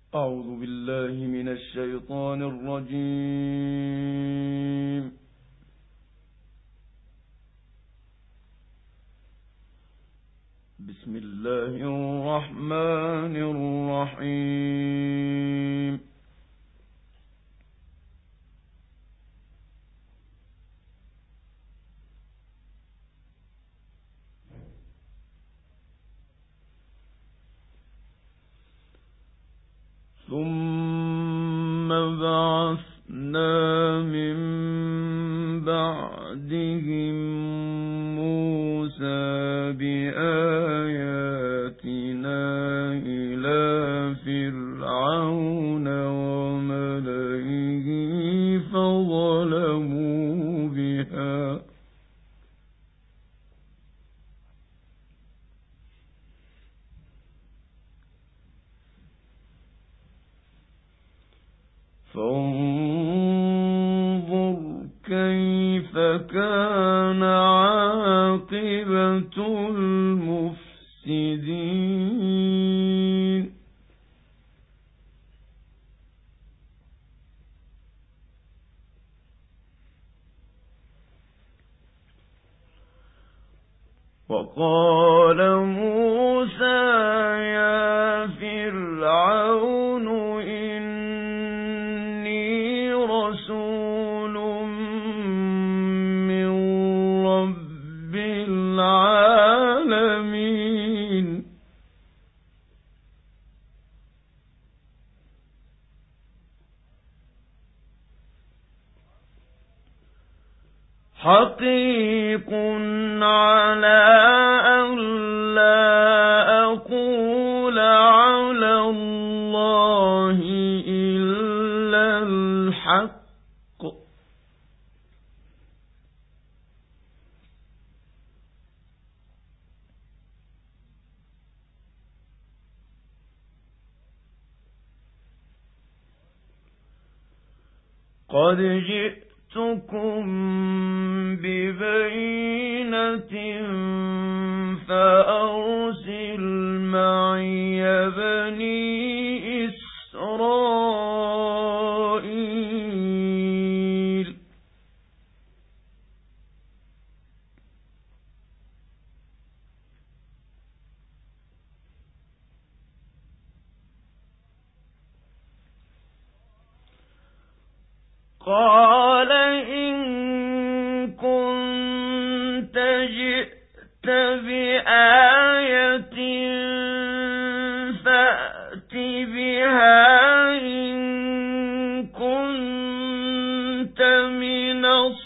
أعوذ بالله من الشيطان الرجيم. بسم الله الرحمن الرحيم. ثم بعثنا من بعدهم موسى بآياتنا إلى فرعون وملئه فظلموا بها فانظر كيف كان عاقبة المفسدين. وقال موسى يا فرعون إني رسول من رب العالمين حقيق على أن لا أقول على الله إلا الحق قد جئتكم ببينة فأرسل معي بني إسرائيل. قال إن كنت جئت بآية فأت بها إن كنت من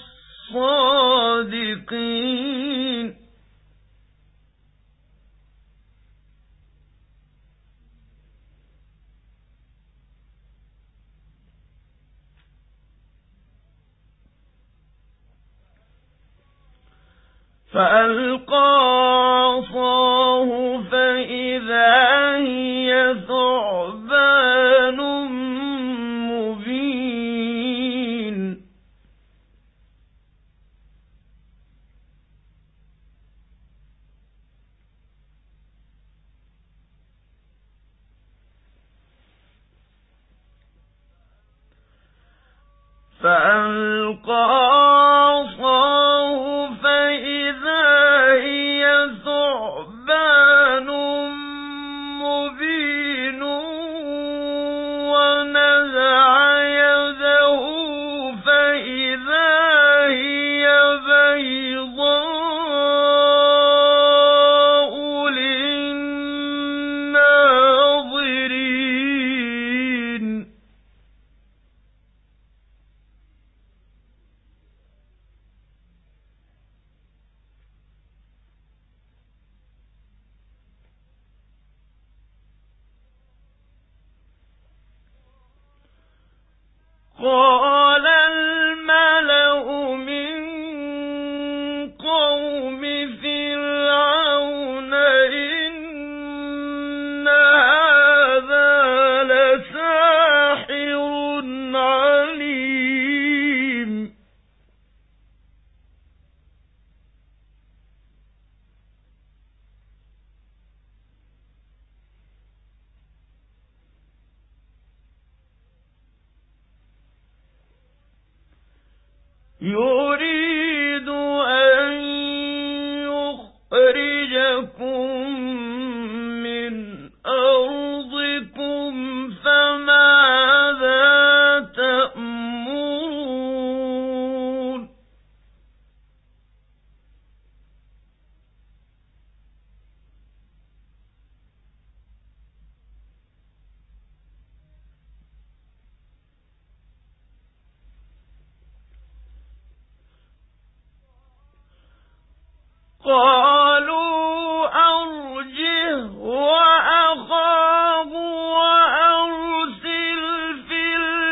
الصادقين. فألقى عصاه فإذا هي ثعبان مبين. فألقى عصاه فإذا هي ثعبان مبين ونزع يده فإذا هي بيضاء للناظرين. قال الملأ من قوم فرعون إن هذا لساحر عليم. يريد أن يخرجكم من أرضكم فماذا تأمرون قالوا أرجه وأخاه وأرسل في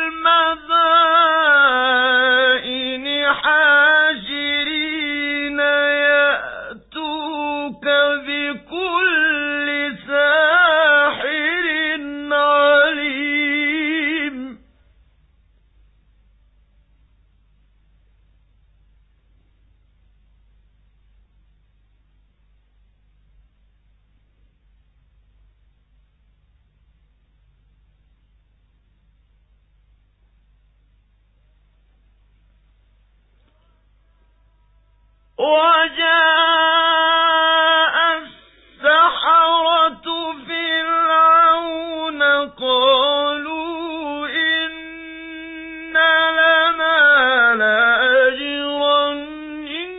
المدائن حاشرين يأتوك بكل ساحر عليم وجاء السحرة فرعون قالوا إن لنا لأجرا إن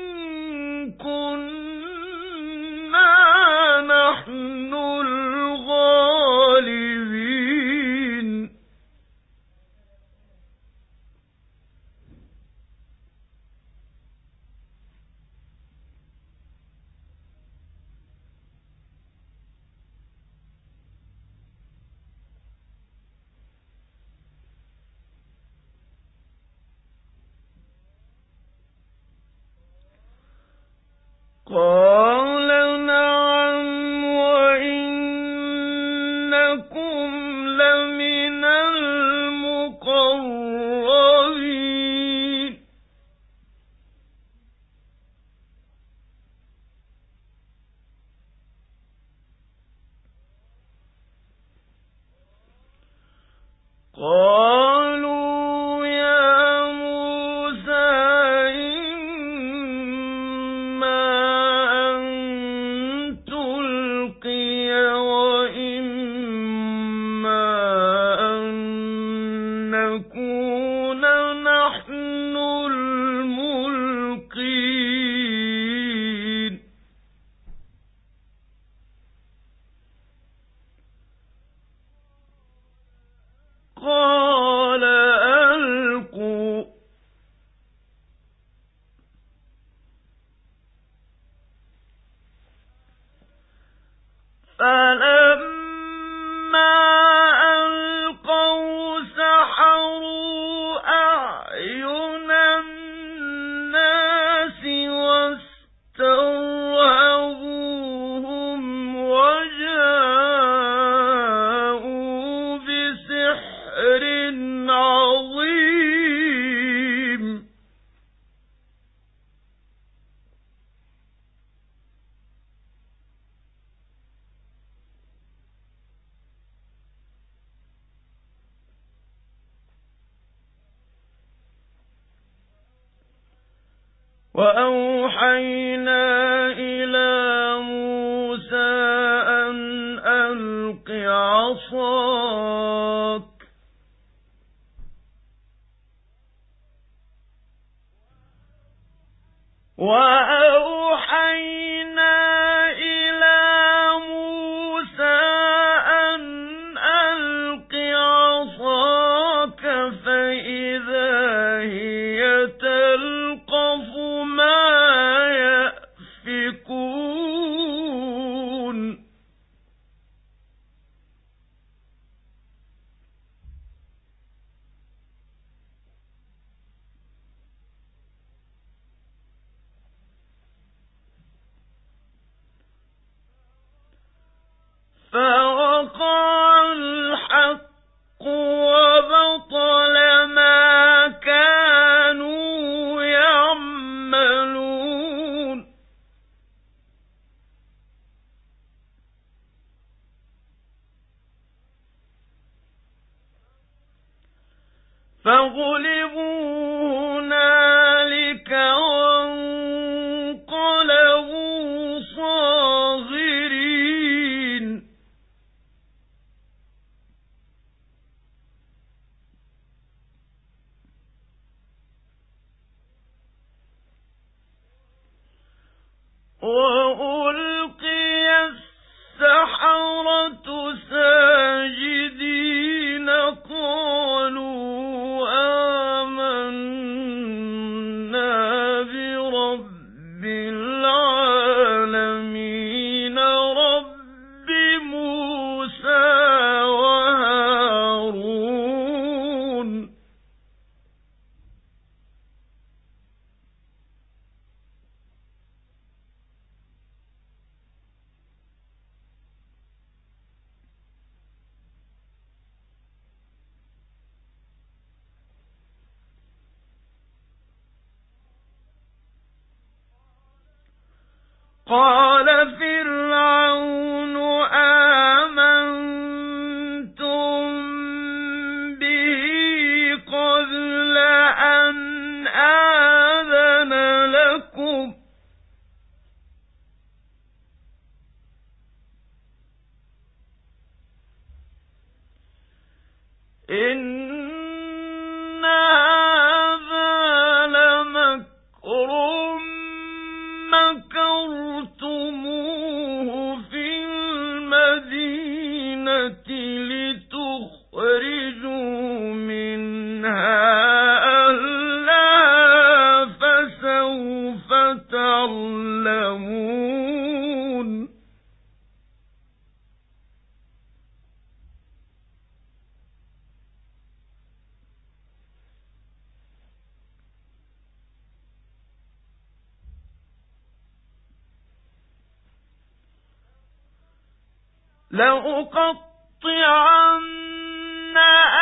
كنا نحن الغالبين قال نعم وإنكم لمن المقربين قالوا يا موسى إما أن تلقي وإما أن نكون نحن الملقين قال ألقوا فلما ألقوا سحروا أعين الناس واسترهبوهم وجاءوا بسحر عظيم وأوحينا إلى موسى أن ألق عصاك وأوحينا إلى موسى أن ألق عصاك فإذا هي تلقف ما يأفكون فوقع الحق وبطل ما كانوا يعملون فغلبوا هنالك قال فرعون آمنتم به قبل أن آذن لكم إن هذا لمكر مكرتموه في المدينة لتخرجوا منها أهلها فسوف تعلمون لأقطعن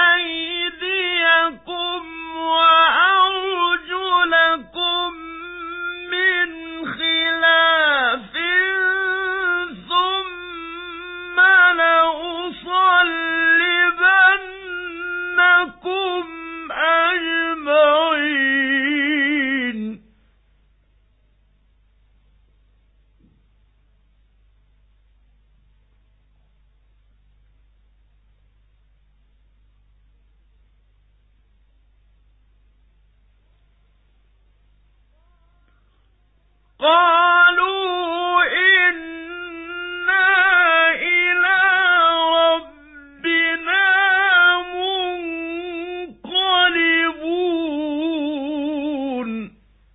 أيديكم وأرجلكم من خلاف ثم لأصلبنكم أجمعين قالوا إنا إلى ربنا منقلبون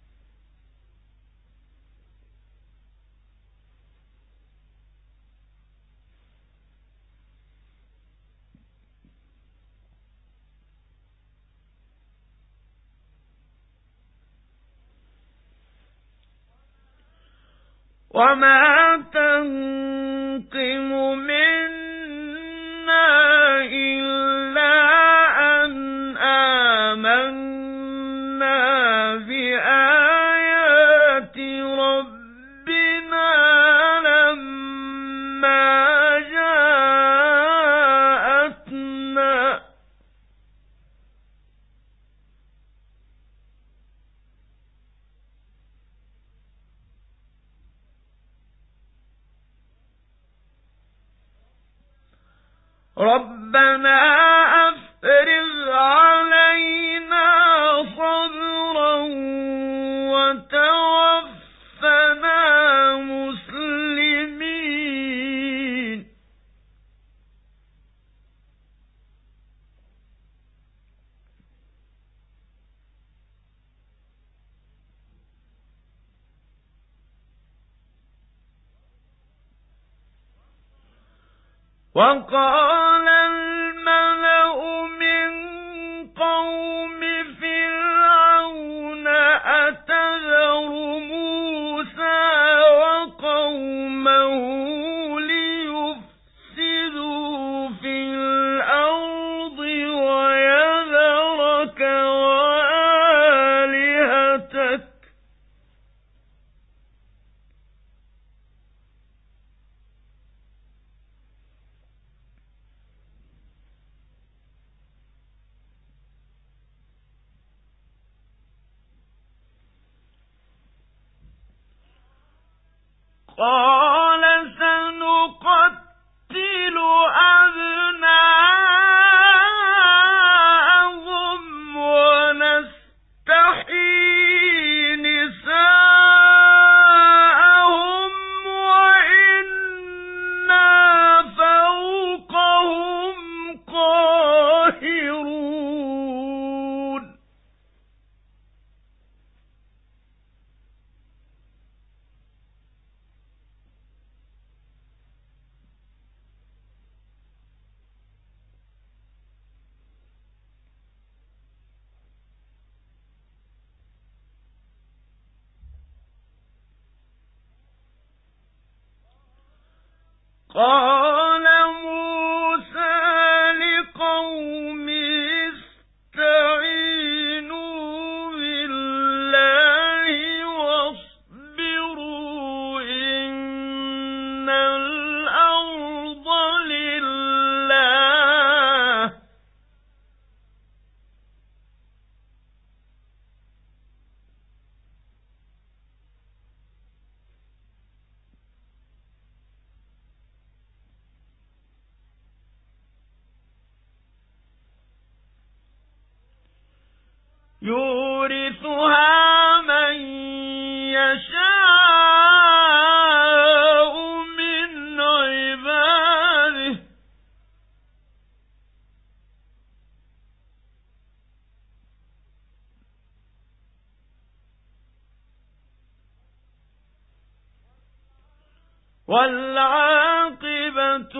وما تنقم منا إلا أن آمنا بآيات ربنا لما جاءتنا ربنا أفرغ علينا صبرا وتوفنا مسلمين وقال الملأ من قوم فرعون أتذر موسى وقومه ليفسدوا في الأرض ويذرك وآلهتك قال سنقتل أبناءهم ونستحيي نساءهم وإنا فوقهم قاهرون قال موسى لقومه استعينوا بالله واصبروا إن يورثها من يشاء من عباده والعاقبة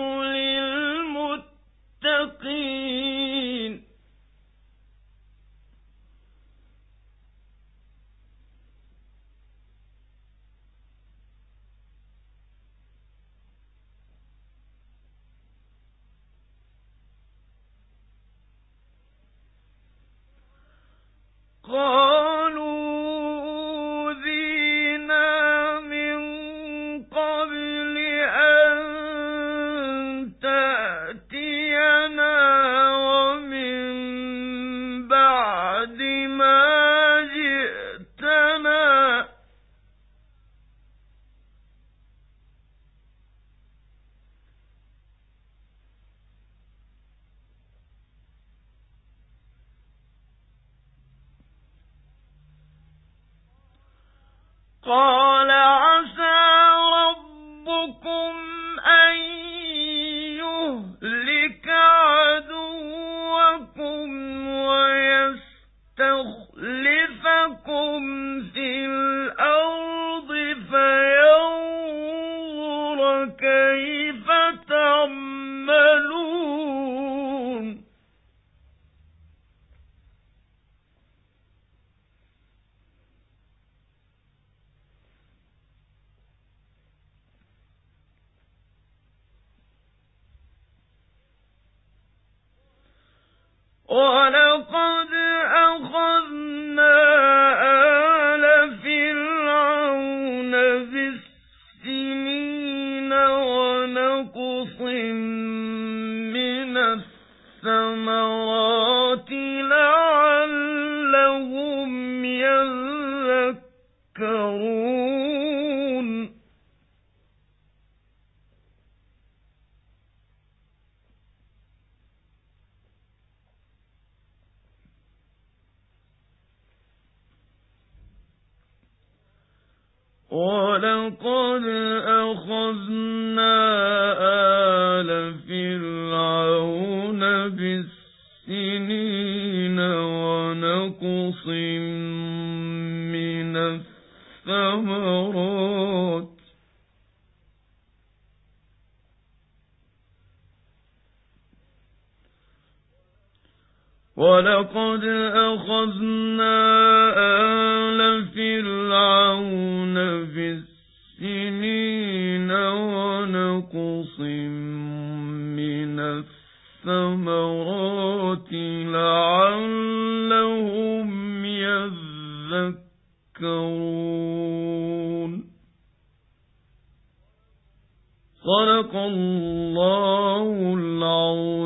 للمتقين قالوا أوذينا من قبل أن تأتينا ومن بعد ما جئتنا قال عسى ربكم أن يهلك عدوكم ويستخلفكم في الأرض فينظر كيف تعملون ولقد أخذنا آل فرعون بالسنين ونقص من الثمرات لعلهم يذكرون ولقد أخذنا آل فرعون بالسنين ونقص من الثمرات ولقد أخذنا آل فرعون بالسنين ونقص من الثمرات لعلهم يذكرون صدق الله العظيم.